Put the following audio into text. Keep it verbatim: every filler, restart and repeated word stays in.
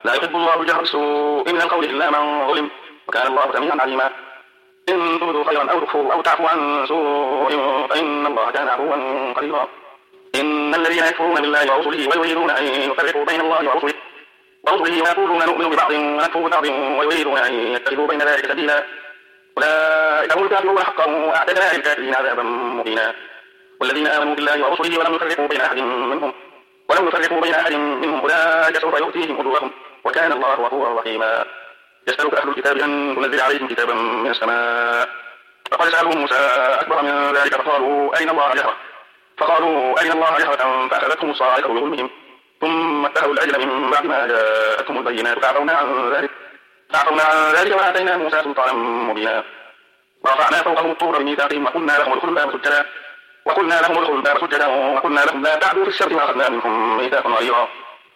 لا يحب الله الجهر بالسوء من القول إلا من ظلم، وكان الله سميعا عليما. إن تبدوا خيرا أو تخفوا أو تعفوا عن سوء فإن الله كان عفوا قديرا. إن الذين يكفرون بالله ورسله ويريدون أن يفرقوا بين الله ورسله ورسله ويقولون نؤمن ببعض ونكفر ببعض ويريدون أن يتخذوا بين ذلك سبيلا أولئك هم الكافرون حقا وأعتدنا للكافرين عذابا مهينا. والذين آمنوا بالله ورسله ولم يفرقوا بين أحد منهم ولم يفرقوا بين أحد منهم أولئك سوف يؤتيهم أجورهم وكان الله غفورا رحيما. يسألك أهل الكتاب أن تنزل عليهم كتابا من السماء فقال سألهم موسى أكبر من ذلك فقالوا أين الله جهرة فقالوا أين الله جهرة فأخذتهم الصاعقة بظلمهم ثم اتخذوا العجل من بعد ما جاءتهم البينات فعفونا عن ذلك فعفونا عن ذلك وآتينا موسى سلطانا مبينا. ورفعنا فوقهم الطور بميثاقهم وقلنا لهم ادخلوا الباب سجدا وقلنا لهم ادخلوا الباب سجدا وقلنا لهم لا تعدوا في السبت وأخذنا منهم ميثاقا غليظا.